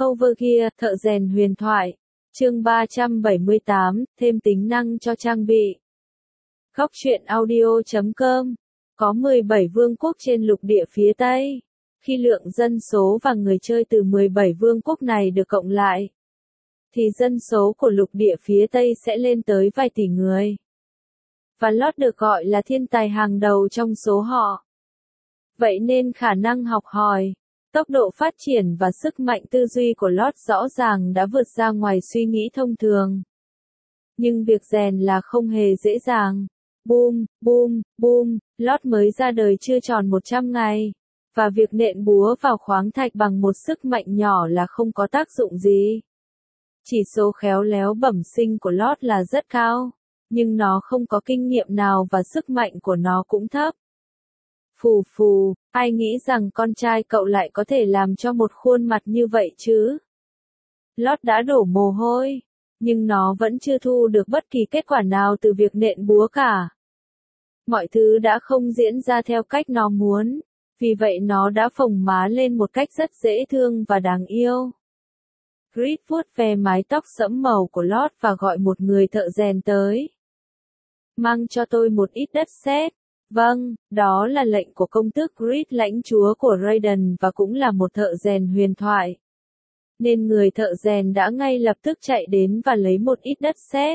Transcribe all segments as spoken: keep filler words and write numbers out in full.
Overgear, thợ rèn huyền thoại. Chương ba trăm bảy mươi tám, thêm tính năng cho trang bị. Góc truyện audio chấm com. Có mười bảy vương quốc trên lục địa phía Tây. Khi lượng dân số và người chơi từ mười bảy vương quốc này được cộng lại, thì dân số của lục địa phía Tây sẽ lên tới vài tỷ người. Và Lót được gọi là thiên tài hàng đầu trong số họ. Vậy nên khả năng học hỏi, tốc độ phát triển và sức mạnh tư duy của Lót rõ ràng đã vượt ra ngoài suy nghĩ thông thường. Nhưng việc rèn là không hề dễ dàng. Boom, boom, boom, Lót mới ra đời chưa tròn một trăm ngày. Và việc nện búa vào khoáng thạch bằng một sức mạnh nhỏ là không có tác dụng gì. Chỉ số khéo léo bẩm sinh của Lót là rất cao, nhưng nó không có kinh nghiệm nào và sức mạnh của nó cũng thấp. Phù phù, ai nghĩ rằng con trai cậu lại có thể làm cho một khuôn mặt như vậy chứ? Lót đã đổ mồ hôi, nhưng nó vẫn chưa thu được bất kỳ kết quả nào từ việc nện búa cả. Mọi thứ đã không diễn ra theo cách nó muốn, vì vậy nó đã phồng má lên một cách rất dễ thương và đáng yêu. Grit vuốt ve mái tóc sẫm màu của Lót và gọi một người thợ rèn tới. Mang cho tôi một ít đất sét. Vâng, đó là lệnh của công tước Grit, lãnh chúa của Raiden và cũng là một thợ rèn huyền thoại. Nên người thợ rèn đã ngay lập tức chạy đến và lấy một ít đất sét.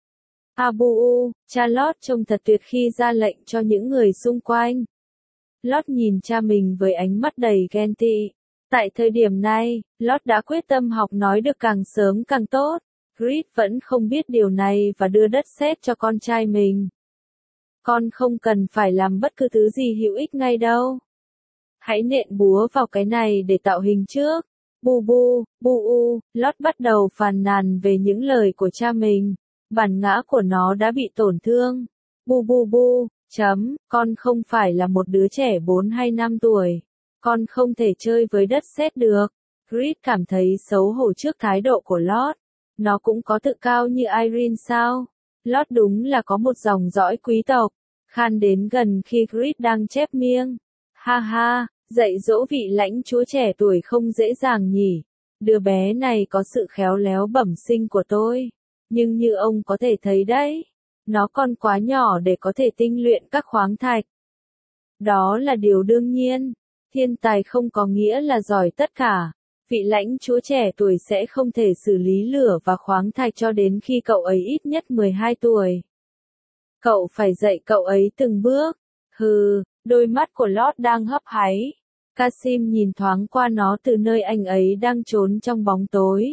Abu, cha Lót trông thật tuyệt khi ra lệnh cho những người xung quanh. Lót nhìn cha mình với ánh mắt đầy ghen tị. Tại thời điểm này, Lót đã quyết tâm học nói được càng sớm càng tốt. Grit vẫn không biết điều này và đưa đất sét cho con trai mình. Con không cần phải làm bất cứ thứ gì hữu ích ngay đâu. Hãy nện búa vào cái này để tạo hình trước. Bu bu, bu u, Lót bắt đầu phàn nàn về những lời của cha mình. Bản ngã của nó đã bị tổn thương. Bu bu bu, chấm, con không phải là một đứa trẻ bốn hay năm tuổi. Con không thể chơi với đất sét được. Grit cảm thấy xấu hổ trước thái độ của Lót. Nó cũng có tự cao như Irene sao? Lót đúng là có một dòng dõi quý tộc. Khan đến gần khi Grit đang chép miêng. Ha ha, dạy dỗ vị lãnh chúa trẻ tuổi không dễ dàng nhỉ. Đứa bé này có sự khéo léo bẩm sinh của tôi. Nhưng như ông có thể thấy đấy, nó còn quá nhỏ để có thể tinh luyện các khoáng thạch. Đó là điều đương nhiên. Thiên tài không có nghĩa là giỏi tất cả. Vị lãnh chúa trẻ tuổi sẽ không thể xử lý lửa và khoáng thạch cho đến khi cậu ấy ít nhất mười hai tuổi. Cậu phải dạy cậu ấy từng bước. Hừ, đôi mắt của Lót đang hấp háy. Kasim nhìn thoáng qua nó từ nơi anh ấy đang trốn trong bóng tối.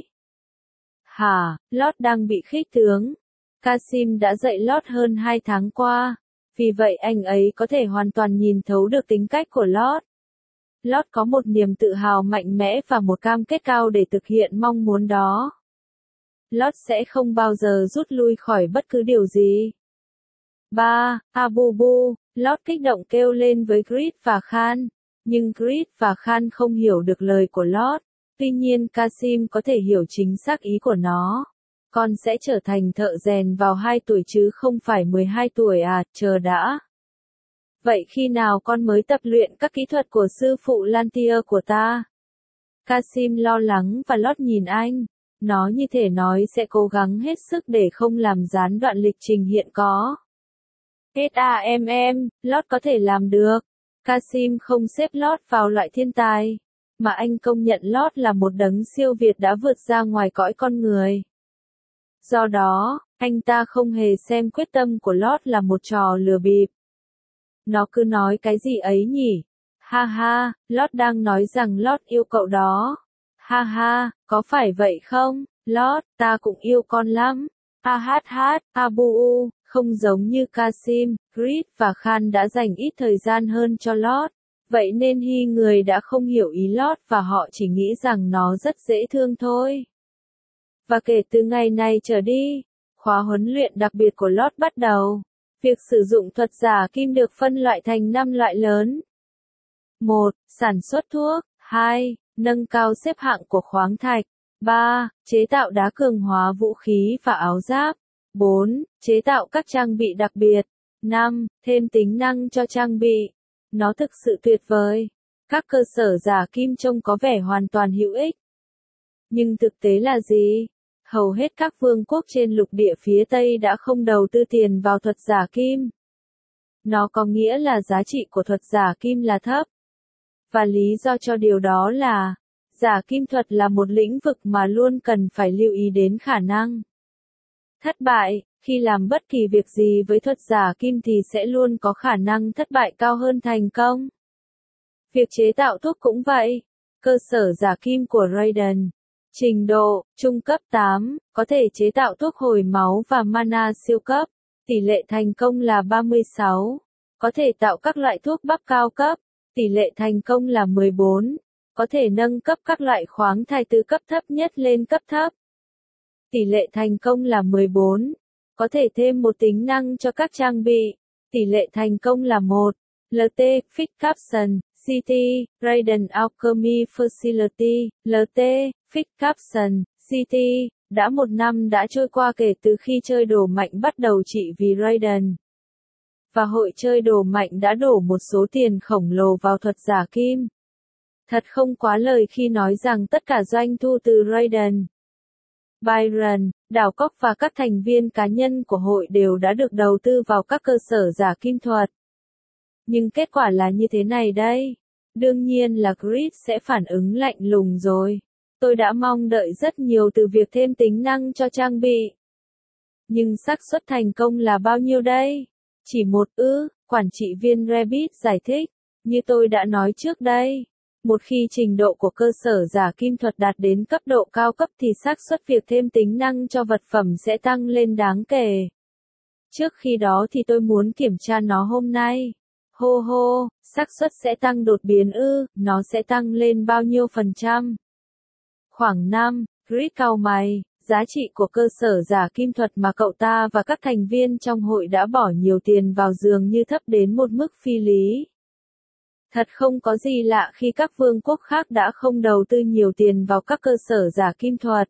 Hả, Lót đang bị khích tướng. Kasim đã dạy Lót hơn hai tháng qua. Vì vậy anh ấy có thể hoàn toàn nhìn thấu được tính cách của Lót. Lót có một niềm tự hào mạnh mẽ và một cam kết cao để thực hiện mong muốn đó. Lót sẽ không bao giờ rút lui khỏi bất cứ điều gì. Ba, Abu bu, Lót kích động kêu lên với Grit và Khan. Nhưng Grit và Khan không hiểu được lời của Lót. Tuy nhiên Kasim có thể hiểu chính xác ý của nó. Con sẽ trở thành thợ rèn vào hai tuổi chứ không phải mười hai tuổi à, chờ đã. Vậy khi nào con mới tập luyện các kỹ thuật của sư phụ Lantier của ta? Kasim lo lắng và Lót nhìn anh. Nó như thể nói sẽ cố gắng hết sức để không làm gián đoạn lịch trình hiện có. Hết à em em, Lót có thể làm được. Kasim không xếp Lót vào loại thiên tài, mà anh công nhận Lót là một đấng siêu việt đã vượt ra ngoài cõi con người. Do đó, anh ta không hề xem quyết tâm của Lót là một trò lừa bịp. Nó cứ nói cái gì ấy nhỉ? Ha ha, Lót đang nói rằng Lót yêu cậu đó. Ha ha, có phải vậy không? Lót, ta cũng yêu con lắm. Ha hát hát, Abu, không giống như Kasim, Grit và Khan đã dành ít thời gian hơn cho Lót. Vậy nên hi người đã không hiểu ý Lót và họ chỉ nghĩ rằng nó rất dễ thương thôi. Và kể từ ngày này trở đi, khóa huấn luyện đặc biệt của Lót bắt đầu. Việc sử dụng thuật giả kim được phân loại thành năm loại lớn. một. Sản xuất thuốc. hai. Nâng cao xếp hạng của khoáng thạch. ba. Chế tạo đá cường hóa vũ khí và áo giáp. bốn. Chế tạo các trang bị đặc biệt. năm. Thêm tính năng cho trang bị. Nó thực sự tuyệt vời. Các cơ sở giả kim trông có vẻ hoàn toàn hữu ích. Nhưng thực tế là gì? Hầu hết các vương quốc trên lục địa phía Tây đã không đầu tư tiền vào thuật giả kim. Nó có nghĩa là giá trị của thuật giả kim là thấp. Và lý do cho điều đó là, giả kim thuật là một lĩnh vực mà luôn cần phải lưu ý đến khả năng thất bại. Khi làm bất kỳ việc gì với thuật giả kim thì sẽ luôn có khả năng thất bại cao hơn thành công. Việc chế tạo thuốc cũng vậy. Cơ sở giả kim của Raiden, trình độ trung cấp tám, có thể chế tạo thuốc hồi máu và mana siêu cấp. Tỷ lệ thành công là ba mươi sáu. Có thể tạo các loại thuốc bắp cao cấp. Tỷ lệ thành công là mười bốn. Có thể nâng cấp các loại khoáng thạch từ cấp thấp nhất lên cấp thấp. Tỷ lệ thành công là mười bốn. Có thể thêm một tính năng cho các trang bị. Tỷ lệ thành công là một. lờ tê, Fix Caption, xê tê, Raiden Alchemy Facility, lờ tê, Fix Caption, xê tê, đã một năm đã trôi qua kể từ khi chơi đồ mạnh bắt đầu trị vì Raiden. Và hội chơi đồ mạnh đã đổ một số tiền khổng lồ vào thuật giả kim. Thật không quá lời khi nói rằng tất cả doanh thu từ Raiden, Byron, Đảo Cóc và các thành viên cá nhân của hội đều đã được đầu tư vào các cơ sở giả kim thuật. Nhưng kết quả là như thế này đây. Đương nhiên là Grid sẽ phản ứng lạnh lùng rồi. Tôi đã mong đợi rất nhiều từ việc thêm tính năng cho trang bị. Nhưng xác suất thành công là bao nhiêu đây? Chỉ một ư, quản trị viên Rabbit giải thích. Như tôi đã nói trước đây. Một khi trình độ của cơ sở giả kim thuật đạt đến cấp độ cao cấp thì xác suất việc thêm tính năng cho vật phẩm sẽ tăng lên đáng kể. Trước khi đó thì tôi muốn kiểm tra nó hôm nay. Hô hô, xác suất sẽ tăng đột biến ư, nó sẽ tăng lên bao nhiêu phần trăm? Khoảng năm, Grid cau mày, giá trị của cơ sở giả kim thuật mà cậu ta và các thành viên trong hội đã bỏ nhiều tiền vào dường như thấp đến một mức phi lý. Thật không có gì lạ khi các vương quốc khác đã không đầu tư nhiều tiền vào các cơ sở giả kim thuật.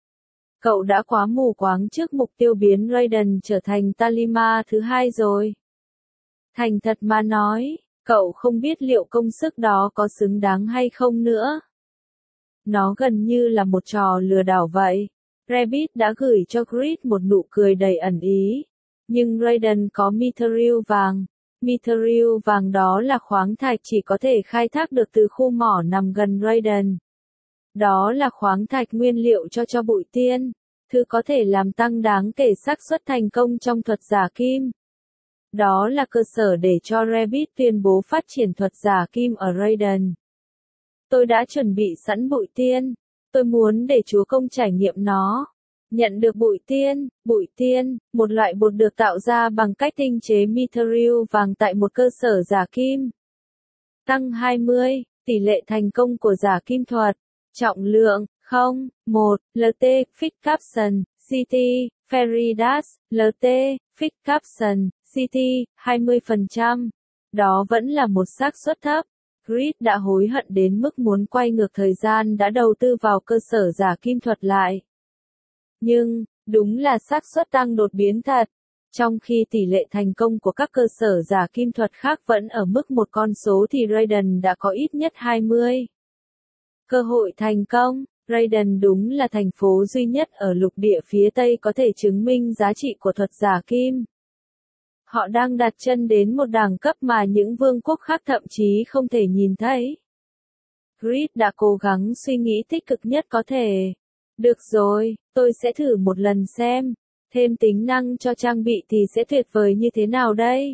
Cậu đã quá mù quáng trước mục tiêu biến Raiden trở thành Talima thứ hai rồi. Thành thật mà nói, cậu không biết liệu công sức đó có xứng đáng hay không nữa. Nó gần như là một trò lừa đảo vậy. Rabbit đã gửi cho Grid một nụ cười đầy ẩn ý. Nhưng Raiden có Mithril vàng. Mithril vàng đó là khoáng thạch chỉ có thể khai thác được từ khu mỏ nằm gần Raiden. Đó là khoáng thạch nguyên liệu cho cho bụi tiên. Thứ có thể làm tăng đáng kể xác suất thành công trong thuật giả kim. Đó là cơ sở để cho Rabbit tuyên bố phát triển thuật giả kim ở Raiden. Tôi đã chuẩn bị sẵn bụi tiên. Tôi muốn để chúa công trải nghiệm nó. Nhận được bụi tiên, bụi tiên, một loại bột được tạo ra bằng cách tinh chế Mithril vàng tại một cơ sở giả kim. Tăng hai mươi, tỷ lệ thành công của giả kim thuật. Trọng lượng, không, một, lờ tê, Fix Caption, xê tê, Feridas, lờ tê, Fix Caption, xê tê, hai mươi phần trăm. Đó vẫn là một xác suất thấp. Grid đã hối hận đến mức muốn quay ngược thời gian đã đầu tư vào cơ sở giả kim thuật lại. Nhưng, đúng là xác suất tăng đột biến thật. Trong khi tỷ lệ thành công của các cơ sở giả kim thuật khác vẫn ở mức một con số thì Raiden đã có ít nhất hai mươi. Cơ hội thành công. Raiden đúng là thành phố duy nhất ở lục địa phía Tây có thể chứng minh giá trị của thuật giả kim. Họ đang đặt chân đến một đẳng cấp mà những vương quốc khác thậm chí không thể nhìn thấy. Grid đã cố gắng suy nghĩ tích cực nhất có thể. Được rồi, tôi sẽ thử một lần xem. Thêm tính năng cho trang bị thì sẽ tuyệt vời như thế nào đây?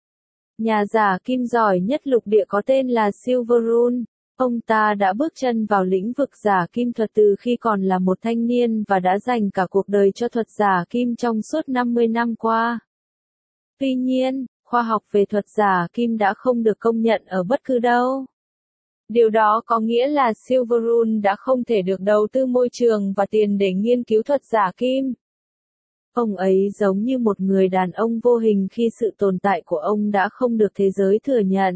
Nhà giả kim giỏi nhất lục địa có tên là Silverune. Ông ta đã bước chân vào lĩnh vực giả kim thuật từ khi còn là một thanh niên và đã dành cả cuộc đời cho thuật giả kim trong suốt năm mươi năm qua. Tuy nhiên, khoa học về thuật giả kim đã không được công nhận ở bất cứ đâu. Điều đó có nghĩa là Silverune đã không thể được đầu tư môi trường và tiền để nghiên cứu thuật giả kim. Ông ấy giống như một người đàn ông vô hình khi sự tồn tại của ông đã không được thế giới thừa nhận.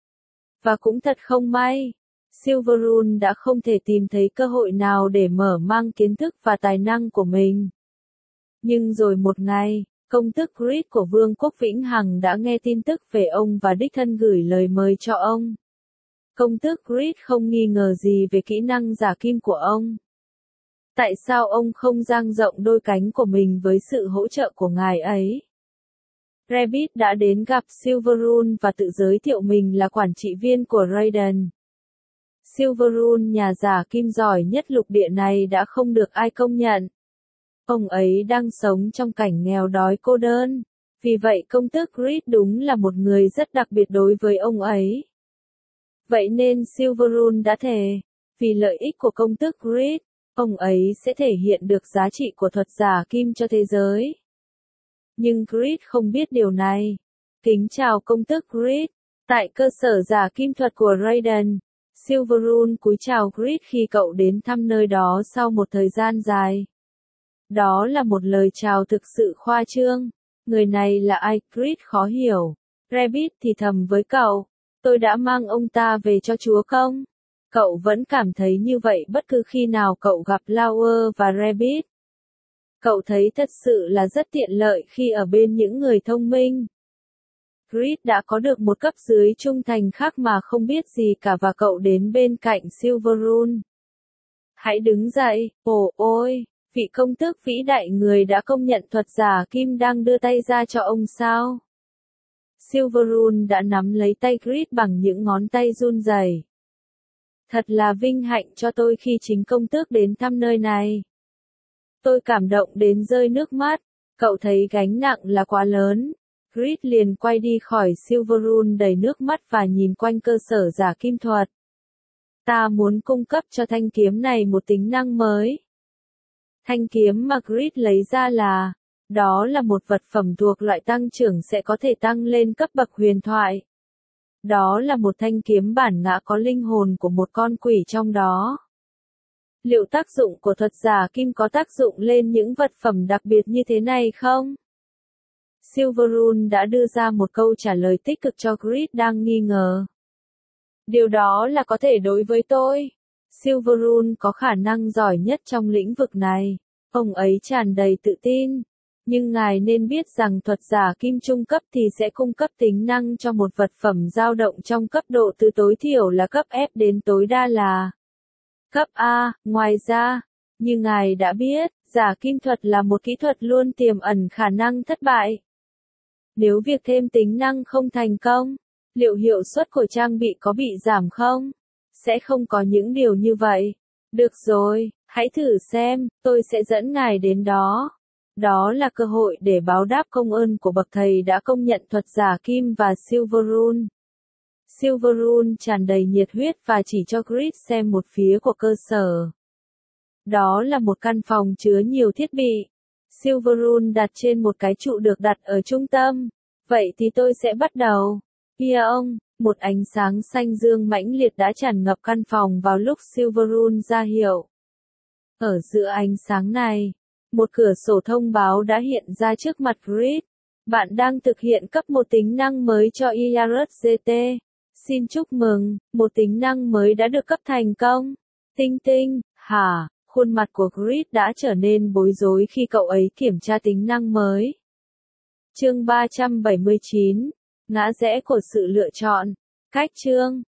Và cũng thật không may, Silverune đã không thể tìm thấy cơ hội nào để mở mang kiến thức và tài năng của mình. Nhưng rồi một ngày, công tước Grid của Vương quốc Vĩnh Hằng đã nghe tin tức về ông và đích thân gửi lời mời cho ông. Công tước Grid không nghi ngờ gì về kỹ năng giả kim của ông. Tại sao ông không dang rộng đôi cánh của mình với sự hỗ trợ của ngài ấy? Rabbit đã đến gặp Silverune và tự giới thiệu mình là quản trị viên của Raiden. Silverune, nhà giả kim giỏi nhất lục địa này, đã không được ai công nhận. Ông ấy đang sống trong cảnh nghèo đói cô đơn. Vì vậy công tước Creed đúng là một người rất đặc biệt đối với ông ấy. Vậy nên Silverune đã thề, vì lợi ích của công tước Creed, ông ấy sẽ thể hiện được giá trị của thuật giả kim cho thế giới. Nhưng Creed không biết điều này. Kính chào công tước Creed. Tại cơ sở giả kim thuật của Raiden, Silverune cúi chào Creed khi cậu đến thăm nơi đó sau một thời gian dài. Đó là một lời chào thực sự khoa trương. Người này là ai? Creed khó hiểu. Rabbit thì thầm với cậu. Tôi đã mang ông ta về cho chúa công. Cậu vẫn cảm thấy như vậy bất cứ khi nào cậu gặp Lauer và Rabbit. Cậu thấy thật sự là rất tiện lợi khi ở bên những người thông minh. Creed đã có được một cấp dưới trung thành khác mà không biết gì cả và cậu đến bên cạnh Silverune. Hãy đứng dậy, ồ ôi, vị công tước vĩ đại, người đã công nhận thuật giả kim đang đưa tay ra cho ông sao? Silverune đã nắm lấy tay Creed bằng những ngón tay run rẩy. Thật là vinh hạnh cho tôi khi chính công tước đến thăm nơi này. Tôi cảm động đến rơi nước mắt. Cậu thấy gánh nặng là quá lớn. Creed liền quay đi khỏi Silverune đầy nước mắt và nhìn quanh cơ sở giả kim thuật. Ta muốn cung cấp cho thanh kiếm này một tính năng mới. Thanh kiếm mà Creed lấy ra là, đó là một vật phẩm thuộc loại tăng trưởng sẽ có thể tăng lên cấp bậc huyền thoại. Đó là một thanh kiếm bản ngã có linh hồn của một con quỷ trong đó. Liệu tác dụng của thuật giả kim có tác dụng lên những vật phẩm đặc biệt như thế này không? Silverune đã đưa ra một câu trả lời tích cực cho Creed đang nghi ngờ. Điều đó là có thể đối với tôi. Silverune có khả năng giỏi nhất trong lĩnh vực này. Ông ấy tràn đầy tự tin. Nhưng ngài nên biết rằng thuật giả kim trung cấp thì sẽ cung cấp tính năng cho một vật phẩm dao động trong cấp độ từ tối thiểu là cấp F đến tối đa là cấp A. Ngoài ra, như ngài đã biết, giả kim thuật là một kỹ thuật luôn tiềm ẩn khả năng thất bại. Nếu việc thêm tính năng không thành công, liệu hiệu suất của trang bị có bị giảm không? Sẽ không có những điều như vậy. Được rồi, hãy thử xem, tôi sẽ dẫn ngài đến đó. Đó là cơ hội để báo đáp công ơn của bậc thầy đã công nhận thuật giả kim và Silverune. Silverune tràn đầy nhiệt huyết và chỉ cho Creed xem một phía của cơ sở. Đó là một căn phòng chứa nhiều thiết bị. Silverune đặt trên một cái trụ được đặt ở trung tâm. Vậy thì tôi sẽ bắt đầu. Kia ông, một ánh sáng xanh dương mãnh liệt đã tràn ngập căn phòng vào lúc Silverune ra hiệu. Ở giữa ánh sáng này, một cửa sổ thông báo đã hiện ra trước mặt Creed. Bạn đang thực hiện cấp một tính năng mới cho i a rờ giê tê. Xin chúc mừng, một tính năng mới đã được cấp thành công. Tinh tinh, hả? Khuôn mặt của Creed đã trở nên bối rối khi cậu ấy kiểm tra tính năng mới. Chương ba trăm bảy mươi chín, ngã rẽ của sự lựa chọn. Cách chương